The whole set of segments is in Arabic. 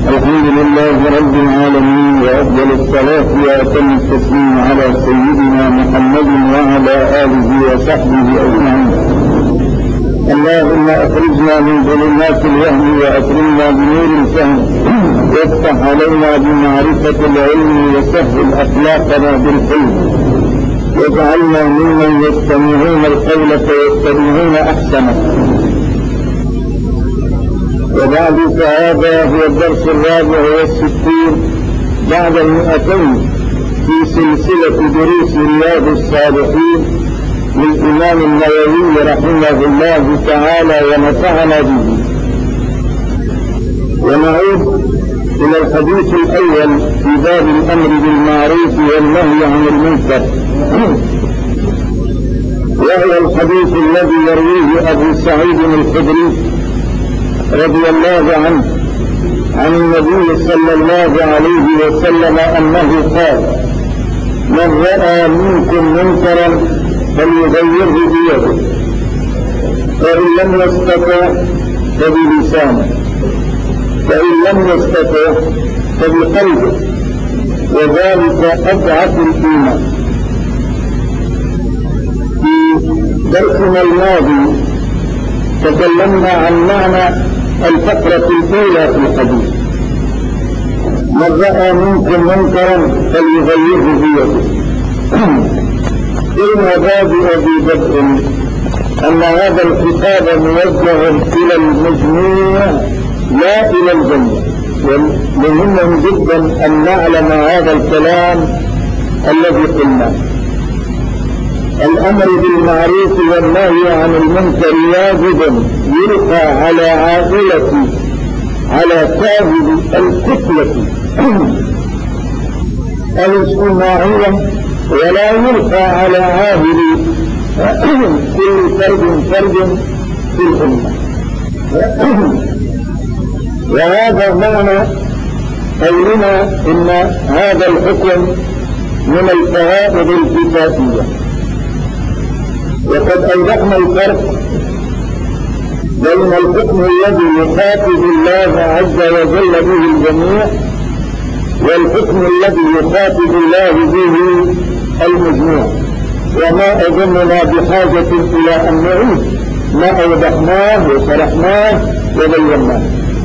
الحمد لله رب العالمين، وأفضل الصلاة وأتم التسليم على سيدنا محمد وعلى آله وصحبه أجمعين. اللهم أخرجنا من ظلمات الوهم وأكرمنا بنور الفهم، وافتح علينا بمعرفة العلم وسهل أخلاقنا بالحلم، واجعلنا ممن يستمعون القول فيتبعون أحسنه. وبعد فهذا هو الدرس 64 بعد 200 في سلسلة دروس رياض الصالحين للإمام النووي رحمه الله تعالى ونفعنا به. ونعود إلى الحديث الأول في باب الأمر بالمعروف والنهي عن المنكر، وهو الحديث الذي يرويه أبو سعيد الخدري رضي الله عنه عن النبي صلى الله عليه وسلم أنه قال: من رأى منكم منكرا فليغيره بيده، فإن لم يستطع فبلسانه، فإن لم يستطع فبقلبه، وذلك أضعف الإيمان. في درسنا الماضي تكلمنا عن معنى الفقرة الأولى في الحديث: من رأى منكم منكرا فليغيره بيده. المبادئ ببدء أن هذا الخطاب موجه إلى المجموع لا إلى الجميع، ومهم جدا أن نعلم هذا الكلام الذي قلناه. الأمر بالمعروف والنهي عن المنكر واجب يلقى على عائلة، على صاحب الكتلة الاجتماعية، ولا يلقى على عاهل كل فرد في الأمة. وهذا معنى قولنا إن هذا الحكم من الفوائد الكتابية. وقد أوضحنا الفرق بين الحكم الذي يخاطب الله عز وجل به الجميع، والحكم الذي يخاطب الله به المجموع، وما أظننا بحاجة إلى أن نعيد ما أوضحناه وشرحناه وبيناه.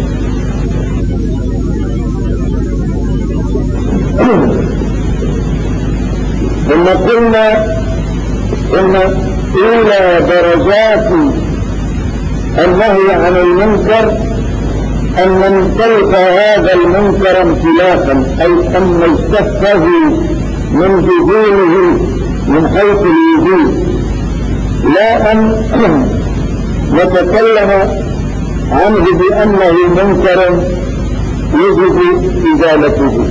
ثم قلنا إن أولى درجات النهي عن المنكر أن ننطلق هذا المنكر انطلاقا، أي أن نستفه من جذوره من حيث الوجود، لا أن نتكلم عنه بأنه منكر يجب إزالته.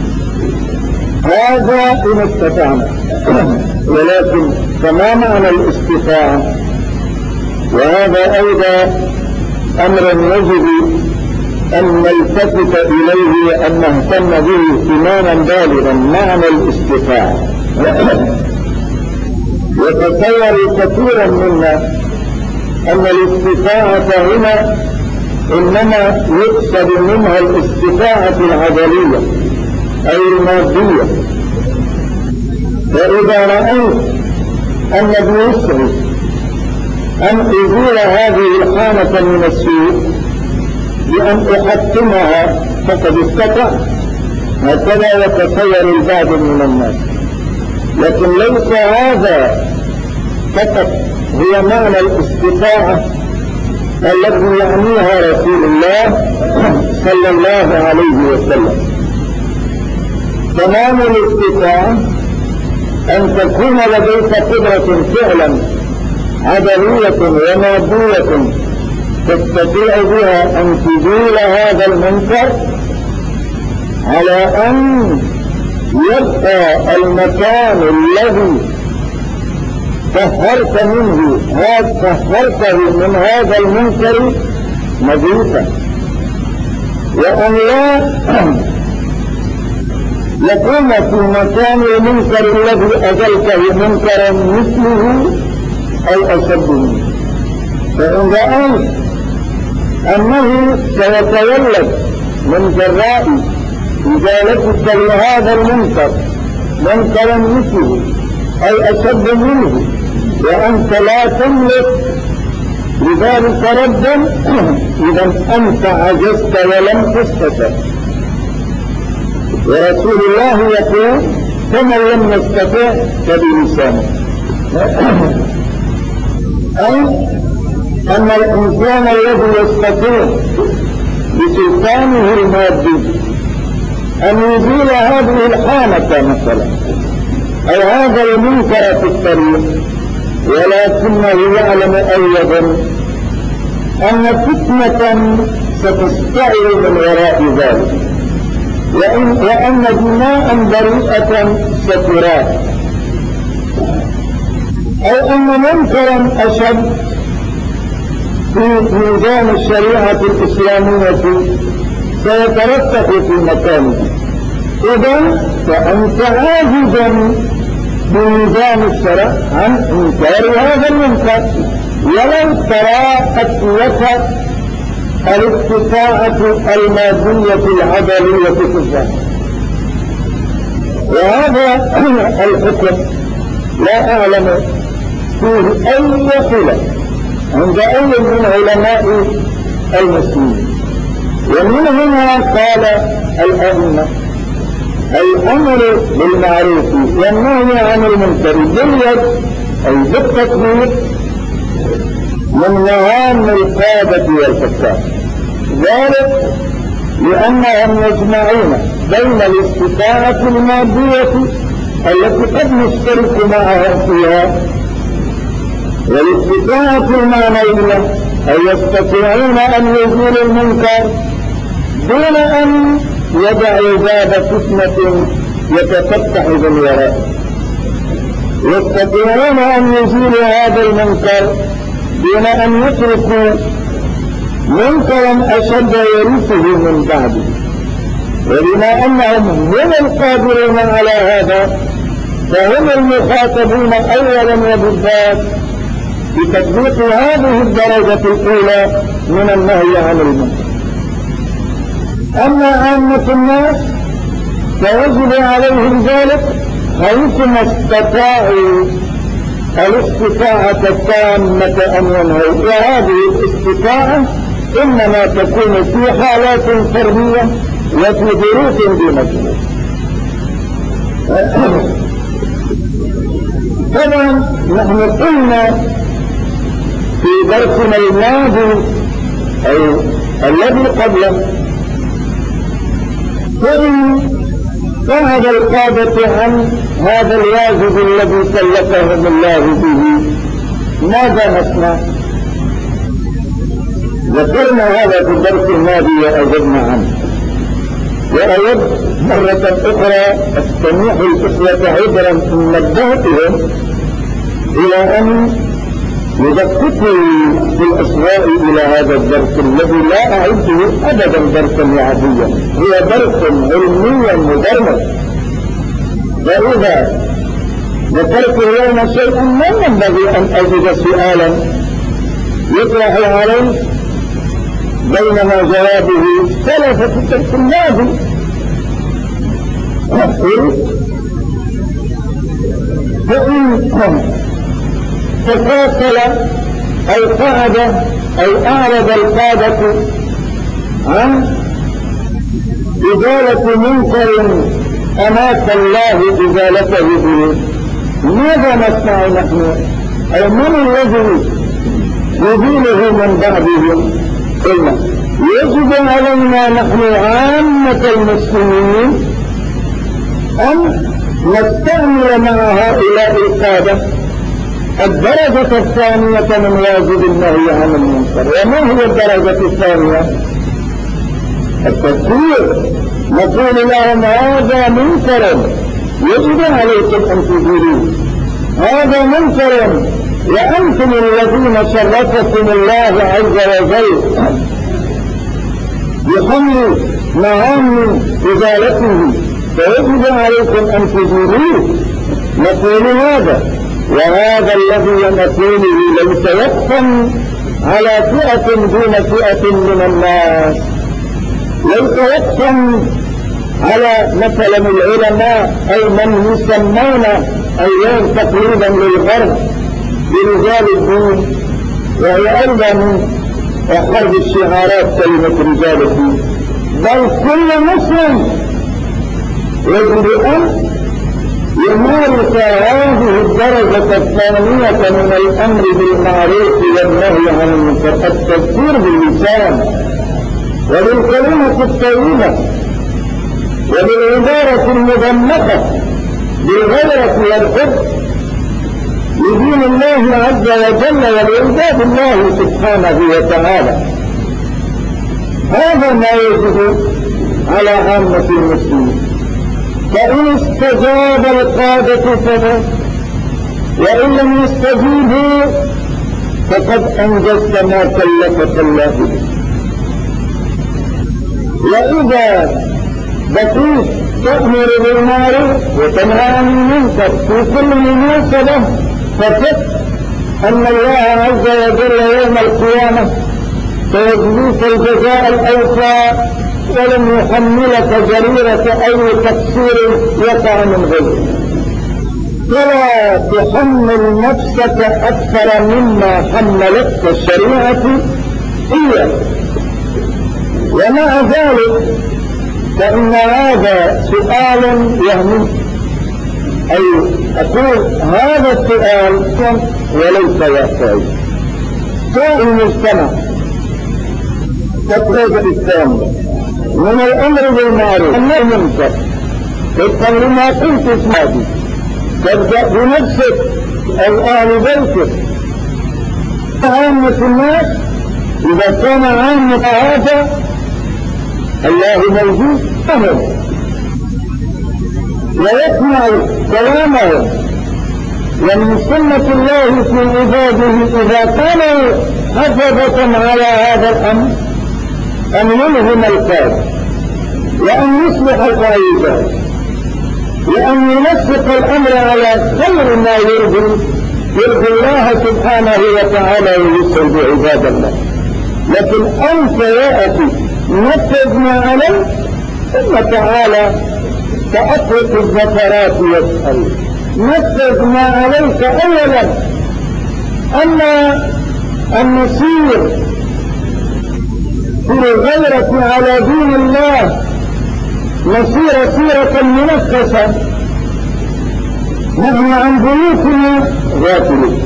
هذا إن استطعنا، ولكن كما معنى الاستطاعة، وهذا أيضا أمر يجب أن نلتفت إليه وأن نهتم به اهتماما بالغا، معنى الاستطاعة. وتصور كثيرا منا أن الاستطاعة هنا إنما يقصد منها الاستطاعة العضلية أي المادية. وإذا رأيت أن بيسعي أن أزيل هذه الحالة من السوء بأن أحكمها فقد استطع، هكذا يتصور البعض من الناس. لكن ليس هذا فقط هي معنى الاستطاعة التي يعنيها رسول الله صلى الله عليه وسلم. تمام الاستطاعة أن تكون لديك قدرة فعلا عضلية ومادية تستطيع بها أن تزيل هذا المنكر، على أن يبقى المكان الذي طهرته من هذا المنكر نظيفا، وأن لا يكون في مكان المنكر الذي أزلته منكرا مثله أو أشد منه. فإن رأيت أنه سيتولد من جراء إزالتك لهذا المنكر منكرا مثله أي أشد منه وأنت لا تملك لذلك ربا إذا أنت عجزت ولم تستطع. ورسول الله يقول فمن لم يستطع فبلسانه، أي أن الإنسان الذي يستطيع بسلطانه المادي أن يزيل هذه الحالة مثلا أو هذا المنكر في الطريق، ولكنه يعلم أيضا أن فتنة ستستعر من وراء ذلك، وأن دماء بريئة ستراق، أو أن منكرا أشد في ميزان الشريعة الإسلامية سيترسخ في مكانه. إذن فأنت عاجزا بميزان الشرع عن إنكار هذا المنكر، ولو تراءت لك الاستطاعة المادية العدلية في الظاهر. وهذا الحكم لا أعلم فيه أي خلاف عند أي من علماء المسلمين. ومن هنا قال الأئمة الأمر بالمعروف والنهي عن المنكر باليد أي بالتكبير من مهام القادة والحكام، ذلك لأنهم يجمعون بين الاستطاعة المادية التي قد نشترك معهم فيها والاستطاعة المعنوية أي يستطيعون أن يزيلوا المنكر دون أن يدعوا باب فتنة يتفتح بالوراء. يستطيعون أن يزيلوا هذا المنكر دون أن يتركوا منكرا أشد يرثه من بعده. وبما أنهم هم القادرون على هذا فهم المخاطبون أولا وبالذات بتطبيق هذه الدرجة الأولى من النهي عن المنكر. أما عامة الناس فيجب عليهم ذلك حيثما استطاعوا الاستطاعة التامة أن ينهوا، وهذه الاستطاعة إنما تكون في حالات فردية وفي ظروف دون ظروف. طبعا نحن قلنا في درسنا الماضي أو الذي قبله فإن بعد القادة عن هذا الواجب الذي كلفهم الله به ماذا نصنع؟ ذكرنا هذا في الدرس الماضي وأجبنا عنه، وأود مرة أخرى أستميح الإخوة عذرا إن نبهتهم إلى أن يدققوا بالأسواء إلى هذا الدرس الذي لا أعده أبدا درسا عاديا، هو درس علميا مدرس. وإذا ذكرت اليوم شيئا ما ينبغي أن أجد سؤالا يطرح عليه بينما جوابه سلف في الدرس الماضي. فإن تفاصل أو قعد أو أعرض القادة عن إزالة منكر أمات الله إزالته به، ماذا نصنع نحن؟ أو من الذي يزيله من بعدهم؟ قلنا يجب علينا نحن عامة المسلمين أن نستعمل مع هؤلاء القادة الدرجة الثانية من واجب النهي عن المنكر. وما هي الدرجة الثانية؟ التذكير. نقول لهم هذا منكر يجب عليكم أن تزيلوه، هذا منكر وأنتم الذين شرفكم الله عز وجل بحمل مهام إزالته فيجب عليكم أن تزيلوه. نقول هذا، وهذا الذي نقوله ليس وقفا على فئة دون فئة من الناس، ليس وقتا على مثلا العلماء أي من يسمون اليوم تقريبا للغرب برجال الدين، وهي أيضا من أحد الشعارات كلمة رجال الدين، بل كل مسلم يجب أن يمارس هذه الدرجة الثانية من الأمر بالمعروف والنهي عن المنكر، التذكير باللسان وبالكلمة الطيبة وبالعبارة المضمحة بالغيرة والحب لدين الله عز وجل ولعباد الله سبحانه وتعالى. هذا ما يجب على عامة المسلمين. فإن استجاب القادة فذا، وإن لم يستجيبوا فقد أنجزت ما كلفك الله به. وإذا بقيت تأمر بالمعروف وتنهى عن المنكر في كل مناسبة فكت أن الله عز وجل يوم القيامة سيجزيك الجزاء الأوفى ولم يحملك جريرة أي تقصير يقع من غيره. فلا تحمل نفسك أكثر مما حملتك الشريعة إياه. ومع ذلك فإن هذا سؤال يهمني، أي أقول هذا السؤال وليس واقعي. سؤال المجتمع تقريبا الإسلام من الأمر بالمعروف والنهي عن المنكر طبقا لما قلت اسمعي، تبدأ بنفسك أو أهل بيتك. عامة الناس إذا كان عامة هذا الله موجود فهم ويسمع كلامه، ومن سنة الله في عباده إذا كانوا حفظة على هذا الأمر أن يلهم القول وأن يصلح القاعدة وأن ينسق الأمر على خير ما يرضي الله سبحانه وتعالى ويسعد عباد الله. لكن أنت يا أخي نفذ ما عليك ثم تعالى تأطلق الذكرات يسأل. نفذ ما عليك أولا أن نسير في الغيرة على دين الله نسير سيرة منفسة نحن عن بيوتنا غافلين،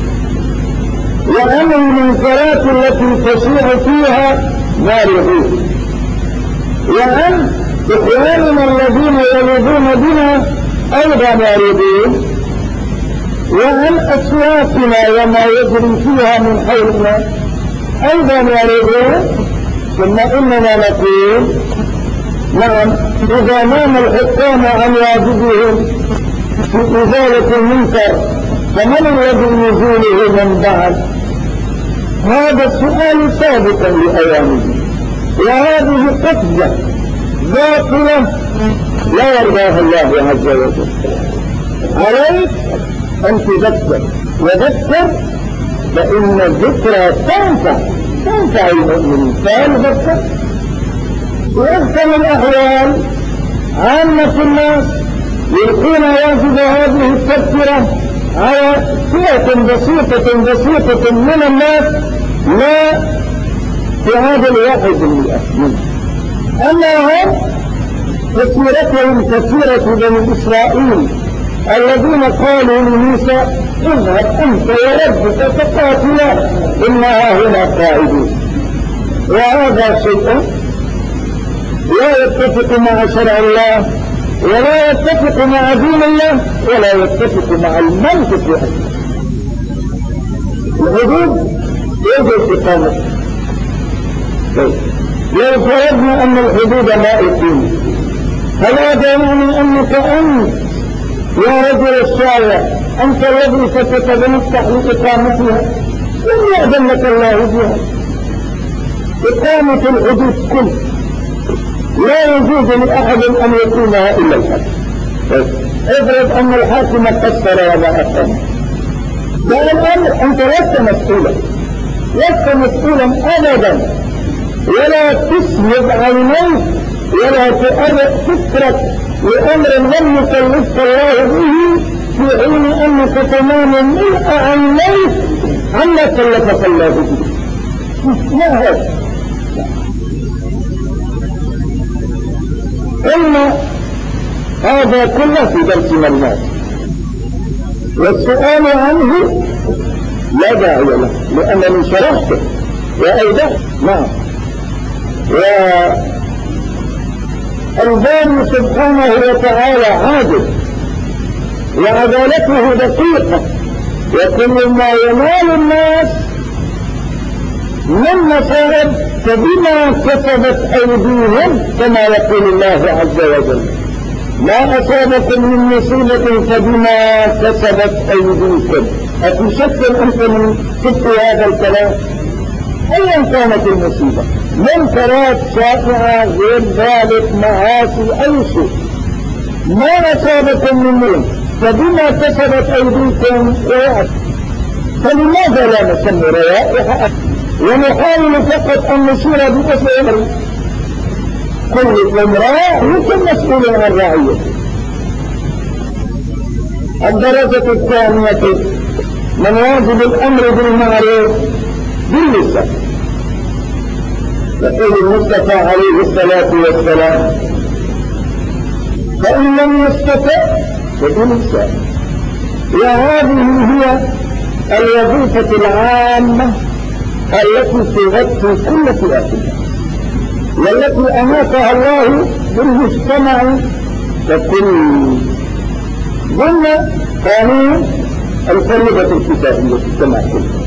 وأن المنكرات التي تشيع فيها بارعون، وأن إخواننا الذين يلدون بنا أيضا باردون، وأن أصواتنا وما يجري فيها من حولنا أيضا باردون. ثم إننا نقول نعم إذا نام الحكام عن واجبهم في إزالة المنكر فمن الذي يزيله من بعد؟ هذا السؤال سابقا لأيامه، وهذه قفزة باطلة لا يرضاها الله عز وجل. عليك أن تذكر، وذكر فإن الذكرى تنفع المؤمنين، فيذكر. وأحسن الأحوال عامة الناس يلقون واجب هذه التذكرة على فئة بسيطة من الناس لا تعادل 1%. أما هم كثيرتهم كثيرة بني إسرائيل الذين قالوا لموسى اذهب أنت وربك فقاتلا إنها هنا قاعدون. وهذا شيء لا يتفق مع شرع الله ولا يتفق مع دين الله ولا يتفق مع المنطق أصلا. الحدود يجب إقامتها. لو فرضنا أن الحدود لا إقيمة فلا يعني أنك أنت يا رجل الشارع أنت الذي ستتنصح لإقامتها، لم يأذن لك الله بها. إقامة الحدود كل لا يجوز لأحد أن يقيمها إلا الحاكم. افرض أن الحاكم قصر وما أقام، ده الأمر أنت لست مسؤولا أبدا ولا تسلب عينيك ولا تؤرق فكرك لأمر لم يكلفك الله به في حين أنك تماما ملء عينيك عما كلفك الله به. ما هذا؟ قلنا هذا كله في درسنا الماضي، والسؤال عنه لا داعي له لأنني شرحته وأيضا نعم. والباري سبحانه وتعالى عادل وعدالته دقيقة، وكل ما ينال الناس من مصائب فبما كسبت أيديهم كما يقول الله عز وجل: ما أصابكم من مصيبة فبما كسبت أيديكم. أتشكل أنت من كتب هذا الكلام؟ أيا كانت المصيبة، منكرات شائعة غير ذلك، معاصي، أي شيء، ما أصابكم من مصيبة فبما كسبت أيديكم رياء. فلماذا لا نسمي رياء ونحاول فقط أن نشير بأصل أمر؟ كل امرأة يكون مسؤول عن رعيته. الدرجة الثانية من واجب الأمر بالمعروف باللسان. يقول المصطفى عليه الصلاة والسلام: فإن لم يستطع فبلسان. وهذه هي الوظيفة العامة التي تغطي كل فئة، والتي أماتها الله بالمجتمع ككل ضمن قانون الفريضة الكتابية في الجماعة كله.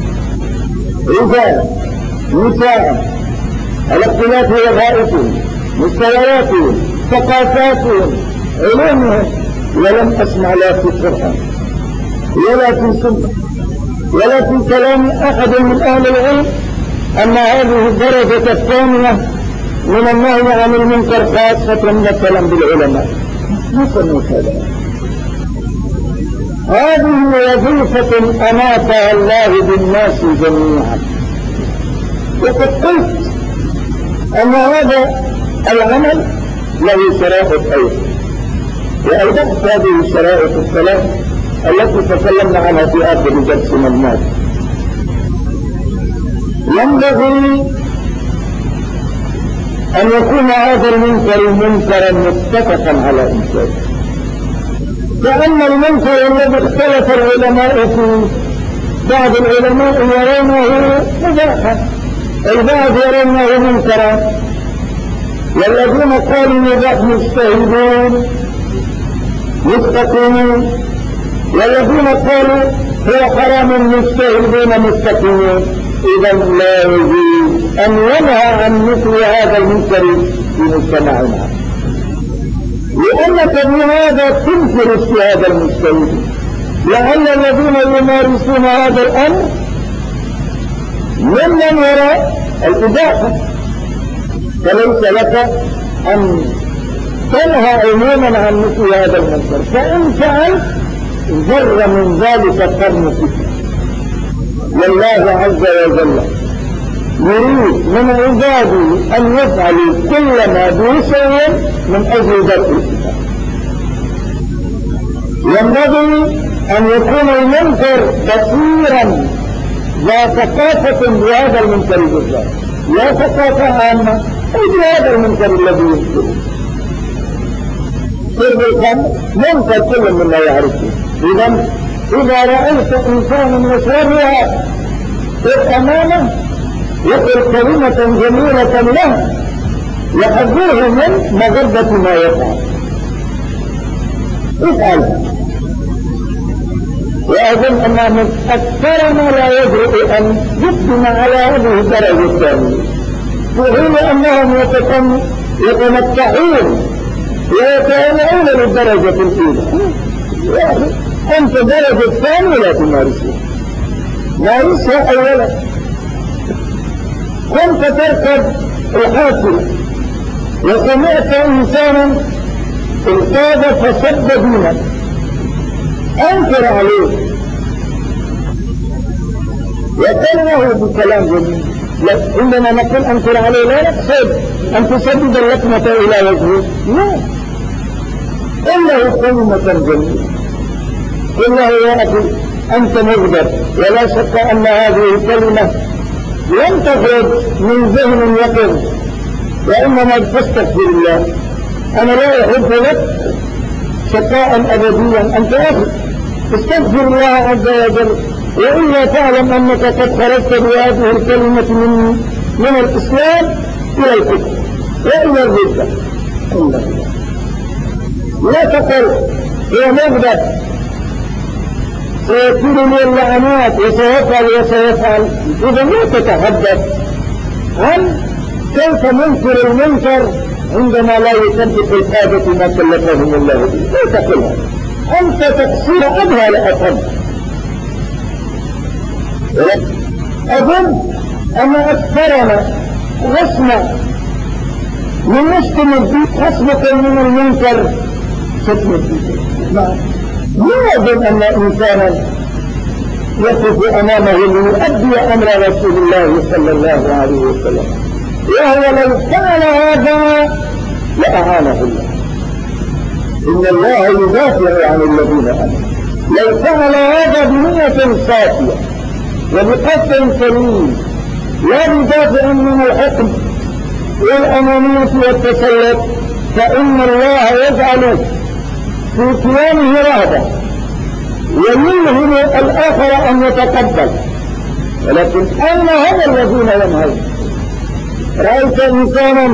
رجال، نساء، على اختلاف وظائفهم، مستوياتهم، ثقافاتهم، علومهم. ولم أسمع لا في القرآن ولا في سنة ولا في كلام أحد من أهل العلم أن هذه الدرجة الثانية من النهي عن المنكر خاصة مثلا بالعلماء. نسمي هذا. هذه وظيفة أماتها الله بالناس جميعا. وقد قلت أن هذا العمل له شرائط أيضا، وأوضحت هذه الشرائط الثلاث التي تكلمنا عنها في آخر درسنا الماضي. ينبغي أن يكون هذا المنكر منكرا متفقا على إنشائه، لأن المنكر الذي اختلف العلماء فيه، بعض العلماء يرونه مباحا، البعض يرونه منكرا، والذين قالوا مباح مجتهدون مستقيمون، والذين قالوا هو حرام مجتهدون مستقيمون. إذا لا يجوز أن ينهى عن مثل هذا المنكر في مجتمعنا، لأنك بهذا تنكر اجتهاد المجتهدين، لعل الذين يمارسون هذا الأمر ممن وراء الإباحة، فليس لك أن تنهى عموما عن مثل هذا المنكر، فإن فعلت ذر من ذلك قرنك. والله عز وجل يريد من عباده أن يفعلوا كل ما بوسعهم من أجل درء الفتن. ينبغي أن يكون المنكر بصيرا ذا ثقافة بهذا المنكر بالذات، لا ثقافة عامة أي بهذا المنكر الذي ينكره. شرب الخمر منكر كل مما يعرفه. إذا رأيت إنسانا يشربها في أمامه يقول كلمة جميلة له يحذره من مغبة ما يفعل، افعل. وأظن أن أكثرنا لا يجرؤ أن يقدم على هذه الدرجة الثانية، في حين أنهم يتمتعون ويتهيئون للدرجة الأولى. يا أخي أنت الدرجة الثانية لا تمارسها، مارسها أولا. كنت تركب الحافلة وسمعت إنسانا القاد فسد دينك، أنكر عليه وقال له بكلام جميل، عندما نقول أنكر عليه لا نقصد أن تسدد اللكمة إلى وجهه، لا، إلا كلمة جميلة، قل له يا أخي أنت مغضب، ولا شك أن هذه الكلمة لم تخرج من ذهن يقظ، وإنما تستغفر الله. أنا لا أحب لك شقاء أبديا، أنت أخي استغفر الله عز وجل، وإلا تعلم أنك قد خرجت بهذه الكلمة من الإسلام إلى الكفر وإلى الردة. لا تقل يا مغضب سيكون لي اللعنات وسيفعل وسيفعل، إذا لا تتحدث عن كيف ننكر المنكر عندما لا يطبق القادة ما كلفهم الله به، لا تقلها، أنت تقصير أبها لأفهم. أظن أن أكثرنا نسمع من نشتم الدين خصمة من المنكر شتم الدين. لا أظن أن إنسانا يقف أمامه ليؤدي أمر رسول الله صلى الله عليه وسلم، وهو لو فعل هذا لأعانه الله. إن الله يدافع عن الذين آمنوا. لو فعل هذا بنية صافية وبقصد سليم، لا بدافع من الحكم والأمانية والتسلط، فإن الله يجعل في قيامه رهبة ويلهم الآخر أن يتقبل. ولكن أين هم الذين ينهون؟ رأيت إنسانا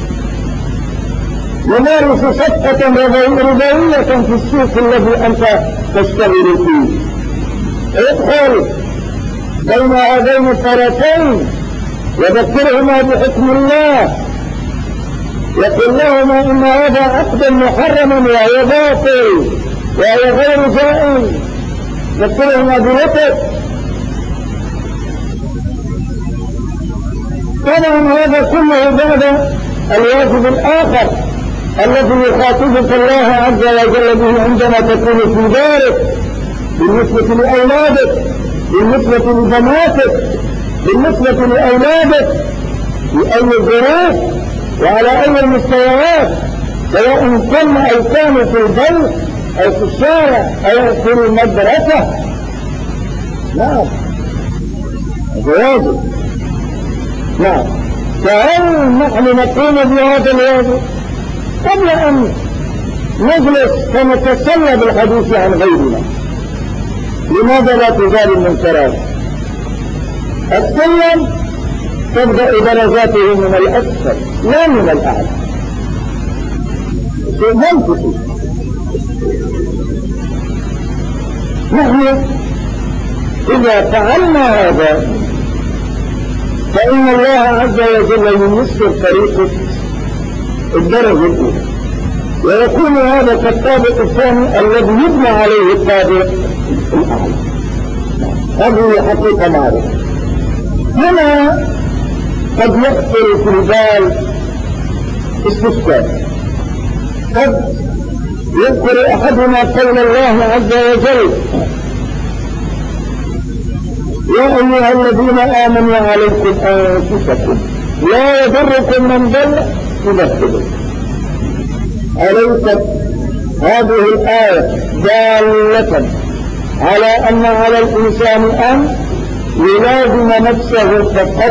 يمارس صفقة ربوية في السوق الذي أنت تشتغل فيه، ادخل بين هذين الطرفين وذكرهما بحكم الله، يقول لهما إن هذا عقد محرم وهو باطل وهو غير جائز، ذكرهما بوقت. طبعا هذا كله بعد الواجب الآخر الذي يخاطبك الله عز وجل به عندما تكون في دارك، بالنسبة لأولادك، بالنسبة لبناتك، بالنسبة لأولادك، في أي ظروف وعلى أي المستويات، سواء كانوا في البيت أو في الشارع أو في المدرسة. نعم هذا واجب. نعم، فهل نحن نقوم بهذا الواجب قبل أن نجلس فنتسلى بالحديث عن غيرنا؟ لماذا لا تزال المنكرات؟ السلم تبدأ درجاته من الأسفل لا من الأعلى، شيء منطقي. نحن إذا فعلنا هذا فإن الله عز وجل يمسك طريقة الدرجة الأولى، ويكون هذا كالطابق الثاني الذي يبنى عليه الطابق الأعلى. هذه حقيقة معروفة. هنا قد يخطر في البال استفسار، قد يذكر أحدنا قول الله عز وجل يا أيها الذين آمنوا عليكم أنفسكم لا يضركم من ضل إذا اهتديتم. أليست هذه الآية دالة على أن على الإنسان أن يلازم نفسه فقط،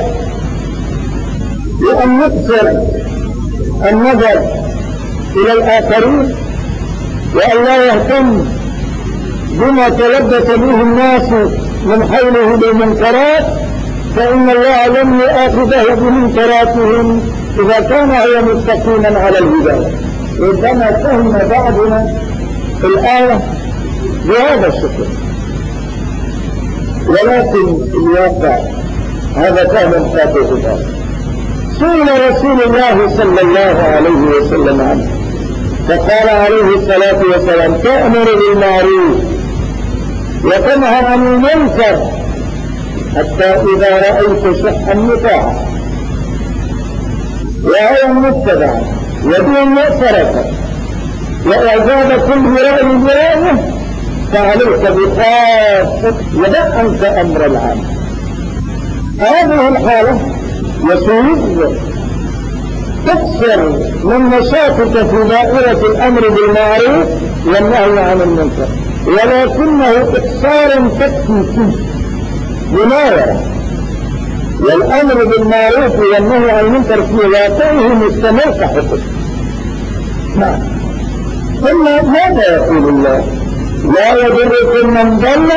وأن يكثر النظر إلى الآخرين، وأن لا يهتم بما تلبس به الناس من حوله بالمنكرات، فإن الله لم يؤاخذه بمنكراتهم إذا كان هو مستقيما على الهداية. ربما فهم بعضنا الآية بهذا الشكل، ولكن الواقع هذا فهم خاطئ الآية. سئل رسول الله صلى الله عليه وسلم عنه فقال عليه الصلاة والسلام تأمر بالمعروف وتنهى عن المنكر حتى إذا رأيت شحا مطاعا وهوى متبعا ودين مؤثرة وإعجاب كل رأي برأيه فعليك بخاصة ودع عنك أمر العام. هذه الحالة يسوق تكسر من نشاطك في دائرة الأمر بالمعروف والنهي عن المنكر، ولكنه إقصار تكفي فيه مناورة، والأمر بالمعروف والنهي عن المنكر في واقعه مستمر كحكم. نعم. ثم ماذا يقول الله؟ لا يضركم من ضل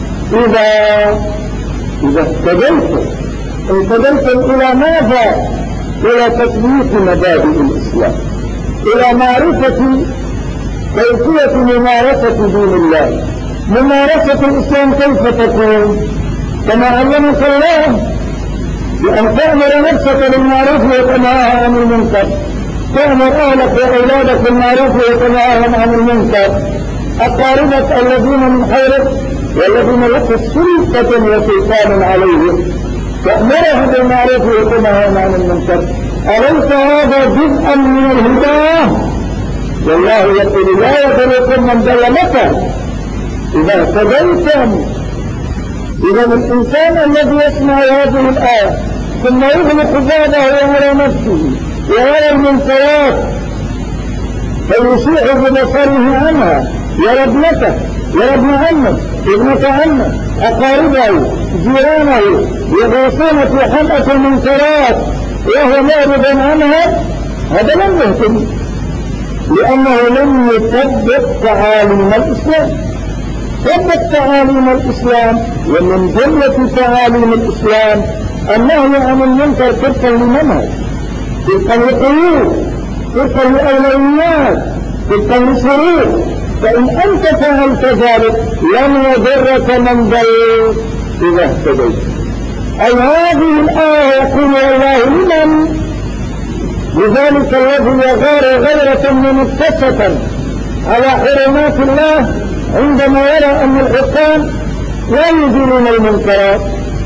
إذا اهتديتم إلى ماذا؟ إلى تطبيق مبادئ الإسلام، إلى معرفة كيفية ممارسة دين الله. ممارسة الإسلام كيف تكون؟ كما علمك الله بأن تأمر نفسك بالمعروف وتنهى عن المنكر، تأمر أهلك وأولادك بالمعروف وتنهاهم عن المنكر، أقاربك الذين من حولك والذين لك سلطة وسلطان عليهم تأمرهم بالمعروف وتنهاهم عن المنكر. أليس هذا جزءا من الهداية؟ والله يقول لا يضركم من ضل متى إذا اهتديتم. إذا الإنسان الذي يسمع هذه الآية ثم يغلق بابه على نفسه ويرى المنكرات فيشيع ببصره عنها، يرى ابنته، يرى ابن عمه، ابنة عمه، أقاربه، جيرانه يغوصون في حلقة المنكرات وهو معرض عنها، هذا لم يهتم، لأنه لم يطبق تعاليم الإسلام. طبق تعاليم الإسلام، ومن جملة تعاليم الإسلام النهي عن المنكر طبقا لمنهج، طبقا لقيود، طبقا لأولويات، طبقا لشروط. فإن أنت فعلت ذلك لن يضرك من ضل إذا اهتديت. أي هذه الآية يقول الله لمن؟ لذلك الذي يغار غيرة منكسة على حرمات الله عندما يرى أن الحكام لا يزيلون المنكرات.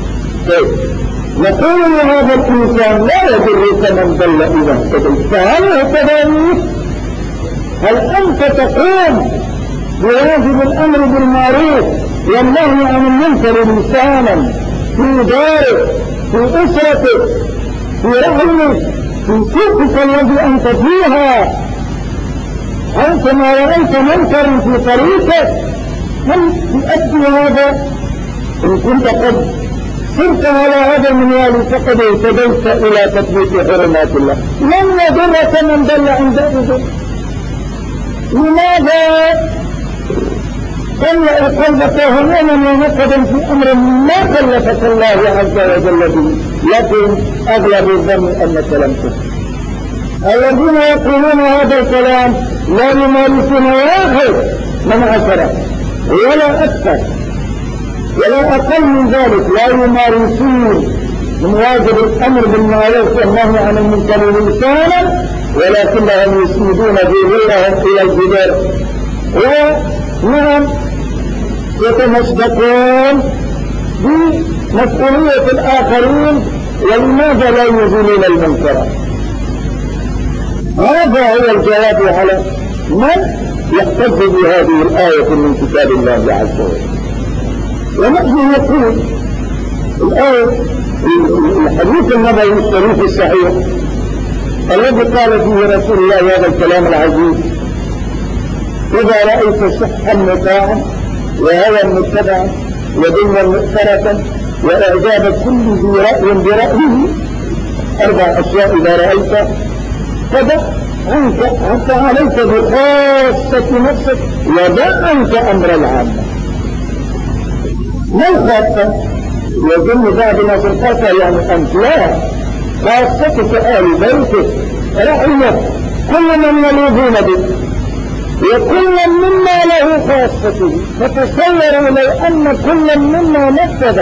نقول لهذا الإنسان لا يضرك من ضل إذا اهتديت. فهل اهتديت؟ هل أنت تقوم بواجب الأمر بالمعروف والنهي عن المنكر لسانا في دارك، في أسرتك، في رحمك، في سوقك الذي أنت فيها؟ أنت ما رأيت منكرا في طريقك من تؤدي هذا؟ إن كنت قد صرت على هذا المنوال فقد اهتديت إلى تطبيق حرمات الله. لن يضرك من ضل عندئذ. لماذا تملأ قلبك هموما ونقدا في أمر ما كلفك الله عز وجل به، لكن أغلب الظن أنك لم تفعل. الذين يقولون هذا الكلام لا يمارسون واحد من 10 ولا أكثر ولا أقل من ذلك، لا يمارسون من واجب الأمر بالمعروف والنهي عن المنكر لسانا، ولكنهم يسندون ظهورهم إلى الجدار ونعم يتمسكون بمسؤولية الآخرين. ولماذا لا يزيلون المنكرات؟ هذا هو الجواب على من يحتج بهذه الآية من كتاب الله عز وجل. ونحن نقول الآية الحديث النبوي الشريف الصحيح الذي قال فيه رسول الله هذا الكلام العزيز: إذا رأيت شحا مطاعا وهوى متبعا ودنيا مؤثرة وإعجاب كل ذي رأي برأيه، 4 أشياء إذا رأيت فدع عنك عليك بخاصة نفسك ودع عنك أمر العامة. ما الخاصة؟ يظن بعض الناس الخاصة يعني أنت، لا، خاصتك أهل بيتك، رأيك، كل من يلوذون بك، وكل مما له خاصته. فتصوروا لو أن كل منا نفذ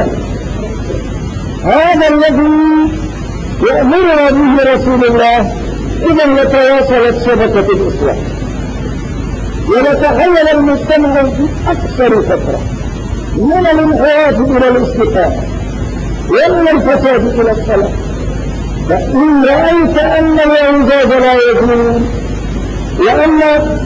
هذا الذي يأمرنا به رسول الله، إذا لتواصلت شبكة الإسلام ولتحول المجتمع في أكثر فترة من الانحراف إلى الاستقامة ومن الفساد إلى الصلاة. فإن رأيت أن الأعداد لا يزولون وأن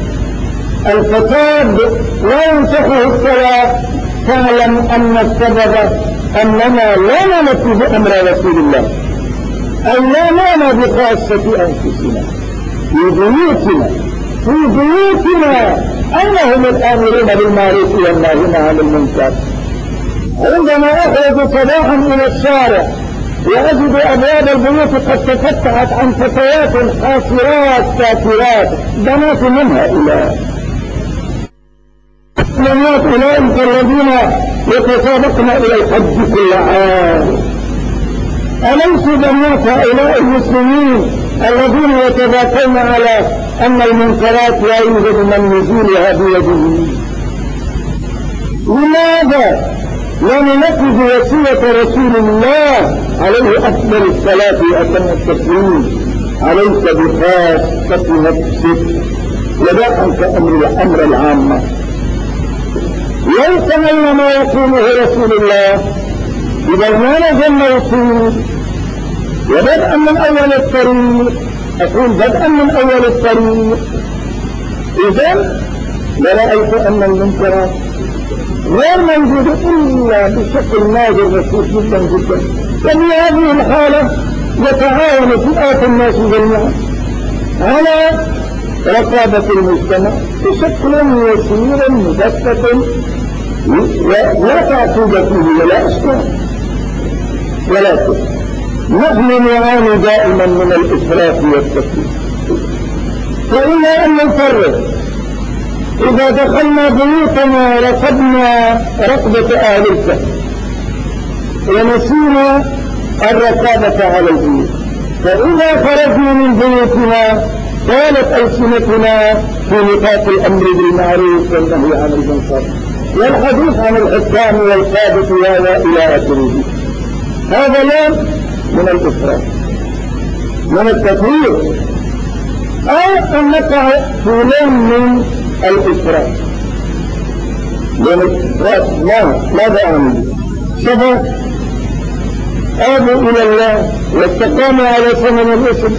الفساد لا ينسخه الصلاة، فاعلم أن السبب أننا لا ننفذ أمر رسول الله أي لا معنى بخاصة أنفسنا في بيوتنا أنهم الآمرون بالمعروف والناهون عن المنكر. عندما أخرج صباحا إلى الشارع وأجد أبواب البيوت قد تفتحت عن فتيات حاصرات كافرات بنات من هؤلاء بنات أولئك الذين يتسابقن إلى الحج كل عام. أليسوا بنات هؤلاء المسلمين الذين يتباكون على أن المنكرات لا يوجد من يزيلها بيده؟ لماذا لا ننفذ وصية رسول الله عليه أفضل الصلاة وأتم التسليم؟ عليك بخاصة نفسك ودع عنك أمر العامة. ليس من ما يقوله رسول الله ببرنامج موصول وبدءا من أول الطريق. أقول بدءا من أول الطريق. إذن لرأيت أن المنكرات غير موجودة إلا بشكل نادر بسيط جدا جدا. وفي هذه الحالة يتعاون فئات الناس جميعا على رقابة المجتمع بشكل يسير مبسط لا تعقيد فيه ولا إشكال. ولكن نحن نعاني دائما من الإسراف والتفريط. فإلا أن نفرق إذا دخلنا بيوتنا رقبنا رقبة أهل الكهف ونسينا الرقابة على البيوت. فإذا خرجنا من بيوتنا قالت ألسنتنا في نطاق الأمر بالمعروف والنهي عن المنكر والحديث عن الحكام والقادة إلى آخره. هذا لا من الإسراف من التفريط أو أن نقع في لون من الإسراف. لأن الإسراف ماذا أعني؟ شباب آبوا إلى الله واستقاموا على ثمن الاسم.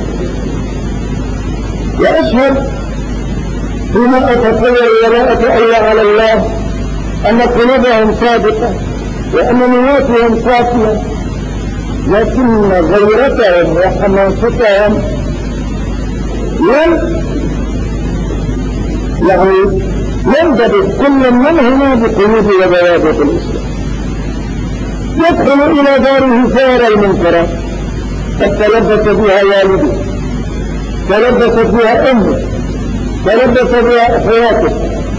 وأشهد فيما أتصور ولا أتألى على الله أن قلوبهم صادقة وأن نياتهم صافية، لكن غيرتهم وحماستهم ينضبط كل منهما بقلوب وبوابة الإسلام. يدخل إلى داره سائر المنكرات قد تلبس بها والده، تلبس بها أمه، تلبس بها أخواته،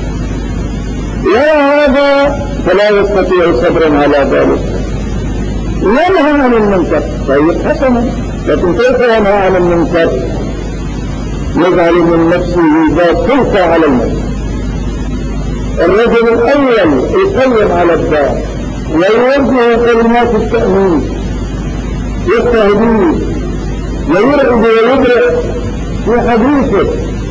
لا هذا فلا يستطيع صبرا على ذلك. ينهى عن المنكر طيب حسنا، لكن كيف ينهى عن المنكر؟ يجعل من نفسه ذات سلطة على المنكر. الرجل الأول يقيم على الدار ويوجه كلمات التأمين والتهديد ويرعب ويبرئ في حديثه،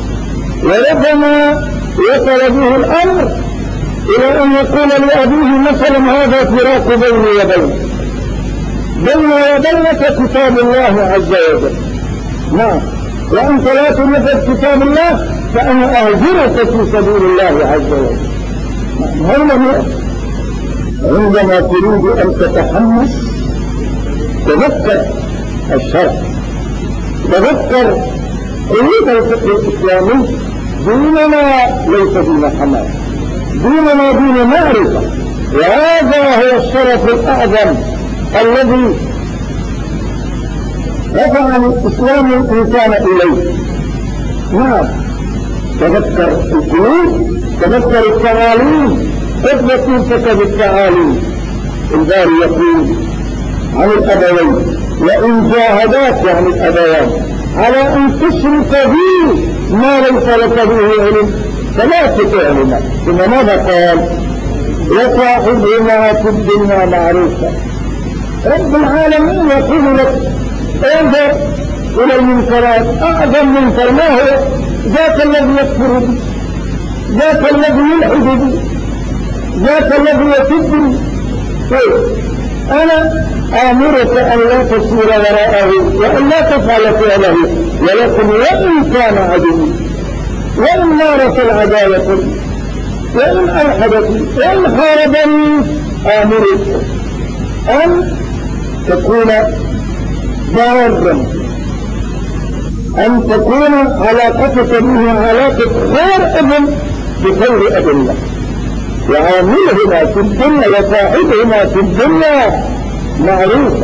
وربما وصل به الأمر إلى أن يقول لأبيه مثلا هذا فراق بيني وبينك كتاب الله عز وجل. نعم، وأنت لا تنفذ كتاب الله فأنا أهجرك في سبيل الله عز وجل. عندما تريد أن تتحمس تذكر الشرع، تذكر قيود الفقه الإسلامي. ديننا ليس دين حماس، ديننا دين معرفة، وهذا هو الشرف الأعظم الذي رفع الإسلام الإنسان إليه. نعم، تذكر القيود، تذكر التعاليم، اثبت نفسك بالتعاليم. الباري يقول عن الأبوين وإن جاهداك يعني الأبوان على أن تشرك به ما ليس لك به علم فلا تطعهما. ثم ماذا قال؟ وصاحبهما في الدنيا معروفا. رب العالمين يقول لك انظر إلى المنكرات. أعظم منكر ما هو؟ ذاك الذي يكفر به، ذاك الذي يلحد به، ذاك الذي يسب به. أنا آمرك أن لا تسير وراءه وأن لا تفعل فعله، ولكن وإن كان عدوي وإن مارس العداوة وإن ألحدتني وإن حاربني آمرك أن تكون ضارا، أن تكون علاقتك به علاقة خير ابن بخير أب الله، وعاملهما في الدنيا وصاحبهما في الدنيا معروفة.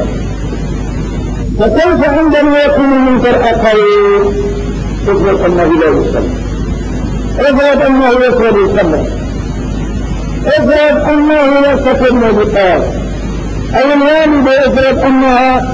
فكيف عندما يكون المنكر أقل؟ افرض أنه لا يصلي، افرض أنه يشرب الخمر، افرض أنه يرتكب موبقات، أو الوالدة افرض أنها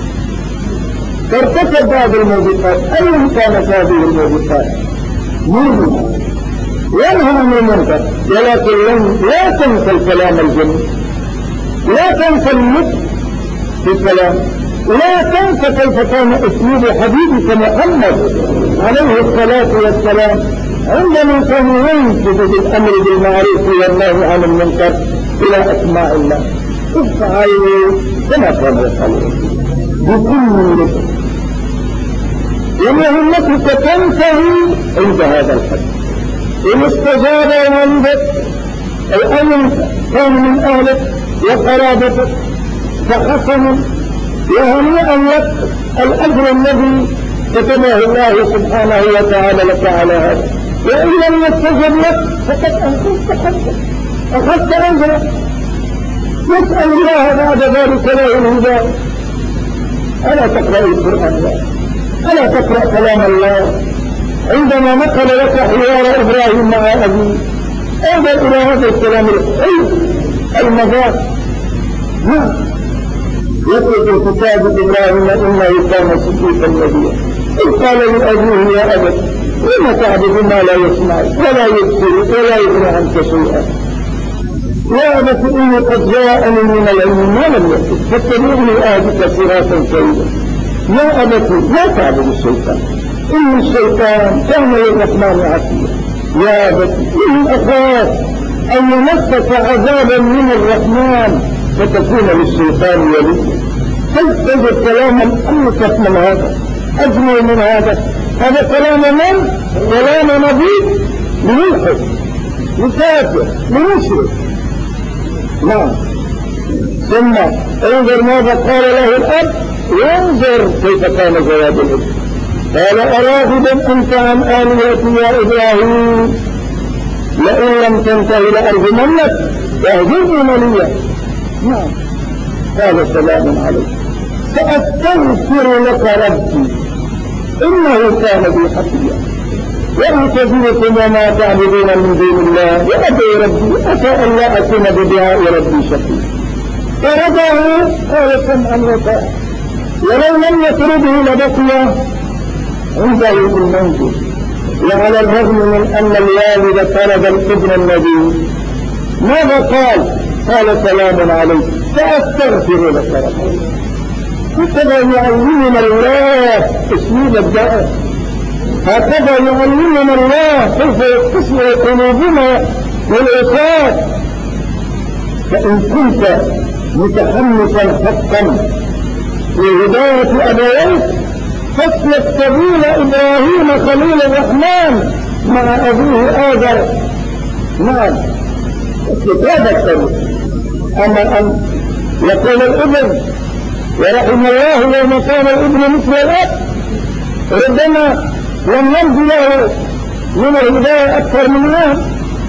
ترتكب بعض الموبقات، أيا كانت هذه الموبقات مهمة ينهى عن المنكر، ولكن لا تنسى الكلام الجميل، لا تنسى اللطف في الكلام، لا تنسى كيف كان اسلوب حبيبك محمد عليه الصلاة والسلام عندما كان ينفذ بالامر بالمعروف والنهي عن المنكر الى اسماع الله. افعلوا كما كان يفعلون بكل لطف، ومهمتك تنتهي عند هذا الحد. إن استجاب والدك أو أن كان من أهلك وقرابتك فحسن، وهنيئا لك الأجر الذي كتبه الله سبحانه وتعالى لك على هذا. وإن لم يستجب لك فقد أخذت أجرا. نسأل الله بعد ذلك له الهداية. ألا تقرأ القرآن؟ ألا تقرأ كلام الله؟ عندما نقل لك حوار إبراهيم مع أبيه انظر إلى هذا الكلام المذاق. نعم، يترك في كتاب إبراهيم إنه كان صديقا نبيا، إذ قال لأبيه يا أبت لم تعبد ما لا يسمع ولا يبصر ولا يغني عنك شيئا، يا أبت إني قد جاءني من العلم ما لم يكن فاتبعني أهدك صراطا سويا. يا أبت لا تعبد الشيطان إن الشيطان كان للرحمن عصيا. يا أبت إني أخاف أن يمسك عذابا من الرحمن فتكون للشيطان وليا. هل تجد كلاما أنكف من هذا، أجمل من هذا؟ هذا كلام من؟ كلام نبي لملحد لكافر لمشرك. نعم. ثم انظر ماذا قال له الأب، وانظر كيف كان جواب الأب. قال أراغبا أنت عن آلهتي يا إبراهيم لئن لم تنتهي لأرجمنك واهجرني مليا. نعم. قال سلام عليك سأستغفر لك ربي إنه كان بي حفيا وأعتذركم وما تعبدون من دون الله وأدعو ربي أتى أن لا أكون بدعاء ربي شقيا. فرجعه قال سمعا وطاعة، ولو لم يطرده لبقي عنده المنزل. وعلى الرغم من أن الوالد طلب الابن النبي ماذا قال؟ قال سلام عليك سأستغفر لك ربي. هكذا يعلمنا الله اسلوب الدعاء، هكذا يعلمنا الله كيف يتصل قلوبنا والعصاة. فإن كنت متحمسا حقا لهداية أبويك فاسلك سبيل إبراهيم خليل الرحمن مع أبيه آذر. نعم، اسلك هذا السبيل. أما أن يقول الابن ورحم الله يوم كان الابن مثل الأب، ربما لم ينزل له من الهداية أكثر من هذا.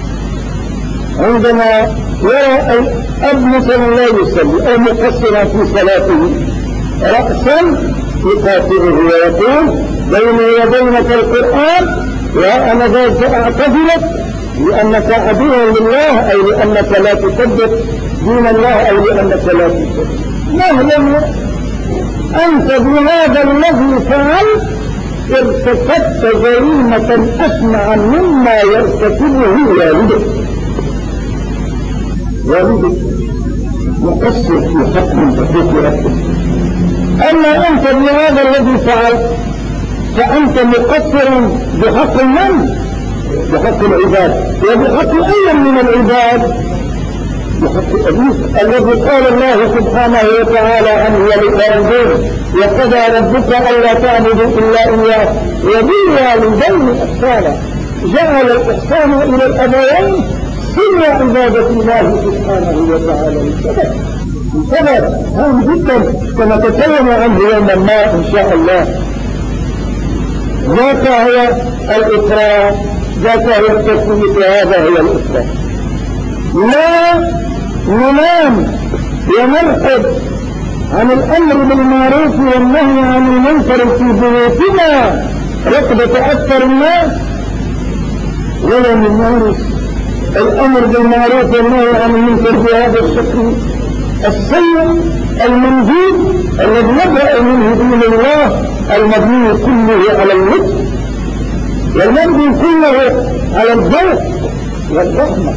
عندما يرى الأب مثلا لا يصلي أو مقصرا في صلاته رأسا يقاطعه ويقول بيني وبينك القرآن وأنا ذا سأعتذرك لأنك عدو لله أي لأنك لا تصدق دين الله أو لأنك لا تصدق. مهلا أنت بهذا الذي فعلت ارتكبت جريمة أسمع مما يرتكبه والدك. والدك مقصر في حق من حقوق ربك. أما أنت بهذا الذي فعلت فأنت مقصر بحق من؟ بحق العباد. وبحق أي من العباد؟ بحق أبيك الذي قال الله سبحانه وتعالى عنه وللوالدين وقضى ربك ألا تعبدوا إلا إياه وبالوالدين إحسانا. جعل الإحسان إلى الأبوين سوى عبادة الله سبحانه وتعالى للسبب. سبب هام جدا سنتكلم عنه يوما ما إن شاء الله. ذاك هو الإسراء، ذاك هو التسويق، هذا هو الإسراء. لا ننام ونرقد عن الأمر بالمعروف والنهي عن المنكر في بيوتنا رقبة أكثر الناس، ولا نمارس الأمر بالمعروف والنهي عن المنكر بهذا الشكل السيء المنزول الذي يبدأ منه دين الله المبني كله على اللطف والمبني كله على الذوق والرحمة.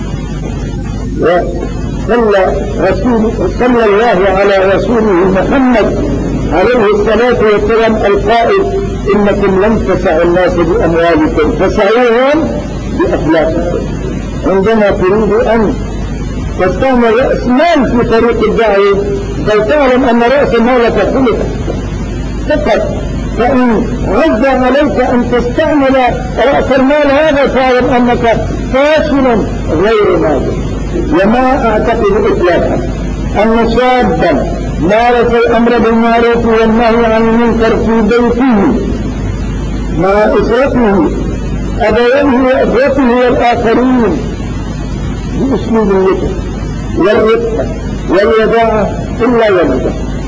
صلى الله على رسوله محمد عليه الصلاة والسلام القائل: إنكم لن تسعوا الناس بأموالكم فسعوهم بأخلاقكم. عندما تريد أن تستعمل رأس مال في طريق الدعوة بل تعلم أن رأس مالك خلق فقط، فإن عز عليك أن تستعمل رأس المال هذا تعلم أنك فاشل غير ناجح. وما أعتقد إطلاقا أن شابا مارس الأمر بالمعروف والنهي عن المنكر في بيته مع أسرته أبويه وأخوته والآخرين بأسلوب اللطف والرفقة والوداعة إلا ولده،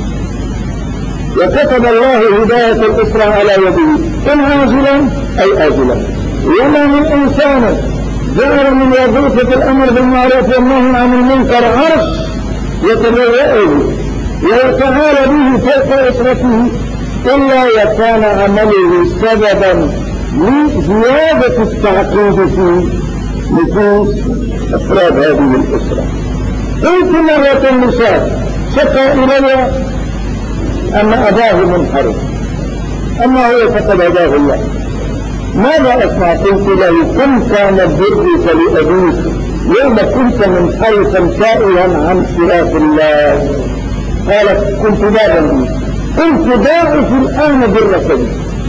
وكتب الله هداية الإسراء على يده إن عاجلا أي آجلا. وما من إنسان جعل من وظيفة الأمر بالمعروف والنهي عن المنكر عرش يتبوأه ويتعالى به فوق أسرته إلا وكان عمله سببا لزيادة التعقيد في نفوس أفراد هذه الأسرة. قلت مرة مثال شكى إلي أن أباه منحرف، أما هو فقد هداه الله. ماذا أصنع؟ قلت له: كم كان برك لأبيك يوم كنت منحرفا سائلا عن صراط الله؟ قال: كنت بابا لي. قلت: ضاعف الآن برك لي،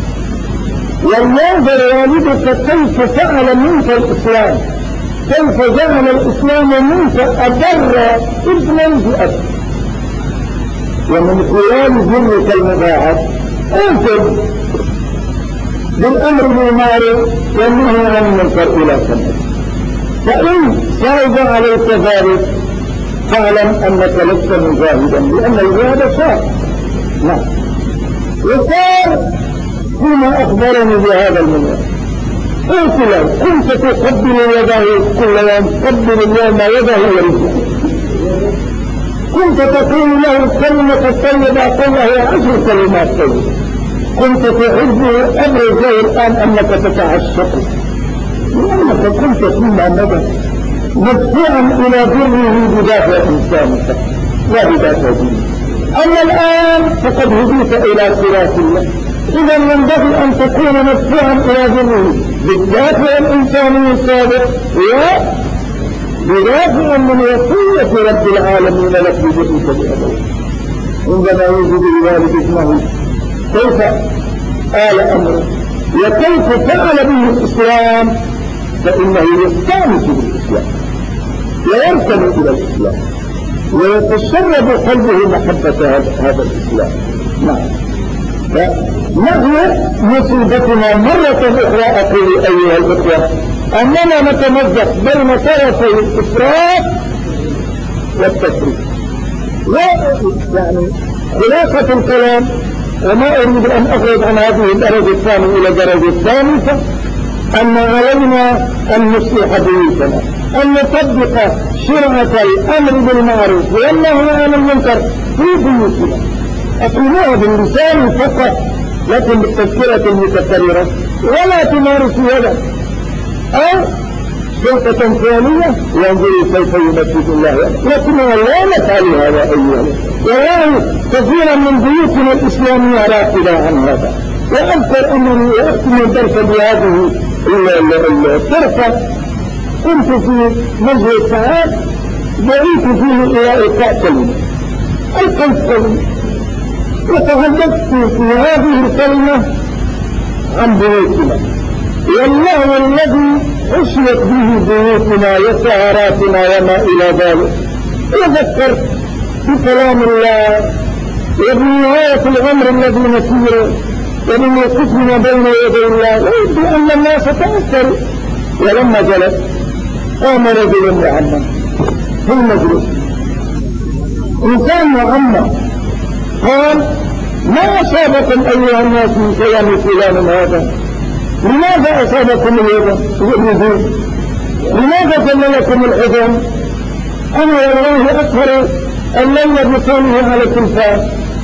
ولينظر والدك كيف فعل منك الإسلام، كيف جعل الإسلام منك أبر ابنا بأبي. ومن خلال برك المضاعف أنتم بالأمر بالمعروف والنهي عن المنكر إلى سنة. فإن صعب عليك ذلك فاعلم أنك لست مجاهدا، لأن الجهاد صار. نعم. وصار فيما أخبرني بهذا المنوع. قلت له: كنت تقبل يده كل يوم، قبل اليوم يده ورجله. كنت تقول له الكلمة الطيبة قوله 10 كلمات طيبة. كنت تحبه أبرز له الآن أنك تتعشقه، لأنك كنت فيما مدى مدفوعا إلى بره بدافع إنسانك وبدافع دينك. أما الآن فقد هديت إلى صراط الله، إذا ينبغي أن تكون مدفوعا إلى بره بالدافع الإنساني السابق وبدافع من وصية رب العالمين لك بجسدك بأبوه. عندما يجد الوالد ابنه كيف آل أمره وكيف فعل به الإسلام فإنه يستانس بالإسلام ويركن إلى الإسلام ويتشرب قلبه محبة هذا الإسلام. نعم. فنحن مصيبتنا مرة أخرى أقول أيها الإخوة أننا نتمزق بين طرفي الإسراف والتفريط. يعني خلاصة الكلام، وما أريد أن أخرج عن هذه الدرجة الثانية إلى الدرجة الثالثة، أن علينا أن نصلح بيوتنا، أن نطبق شرعة الأمر بالمعروف والنهي عن المنكر في بيوتنا. أقولها باللسان فقط لكن بالتذكرة المتكررة، ولا تمارس يدا أو سلطة ثانية وانظروا كيف يمثل الله، لكننا لا نفعل هذا أيها. والله كثيرا من بيوتنا الإسلامية راقبة عن هذا. وأذكر أنني أختم الدرس بهذه الطرفة. كنت في مجلس ساعات دعيت فيه إلى إلقاء كلمة، ألقيت كلمة وتحدثت في هذه الكلمة عن بيوتنا. والله الذي عشيت به بيوتنا وسهراتنا وما إلى ذلك. وذكرت بكلام الله وبنهاية الأمر الذي نسيره وبموقفنا بين يدي الله ويبدو أن الناس تأثروا. ولما جلس قام رجل معمم في المجلس، إنسان معمم، قال: ما أصابكم أيها الناس من كلام فلان هذا؟ لماذا أصابكم الوجود؟ لماذا جل لكم الحزن؟ أنا والله أسهر الليل بصومه على التلفاز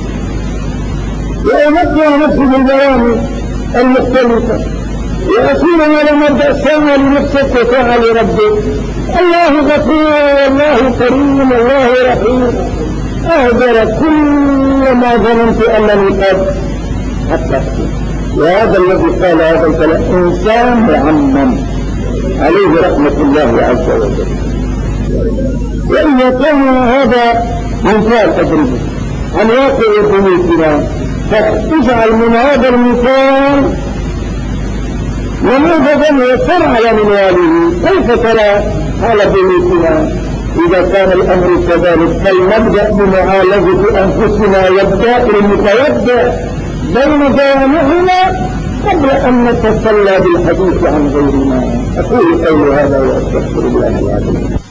وأمتع نفسي بالبوامج المختلفة وأسير على مبدأ ساعة لنفسك وساعة لربك. الله غفور، الله كريم، الله رحيم، أهدر كل ما ظننت أنني قد حققت. وهذا الذي قال هذا الكلام إنسان معمم عليه رحمة الله عز وجل. وإذا كان هذا مثال تجربة عن واقع بيوتنا، فاجعل من هذا المثال نموذجا يسر على منواله. كيف ترى حال بيوتنا إذا كان الأمر كذلك؟ فلنبدأ بمعالجة أنفسنا والدائر المتوضع بين جوانحنا قبل أن نتسلى بالحديث عن غيرنا. أقول قولي هذا وأستغفر الله العظيم.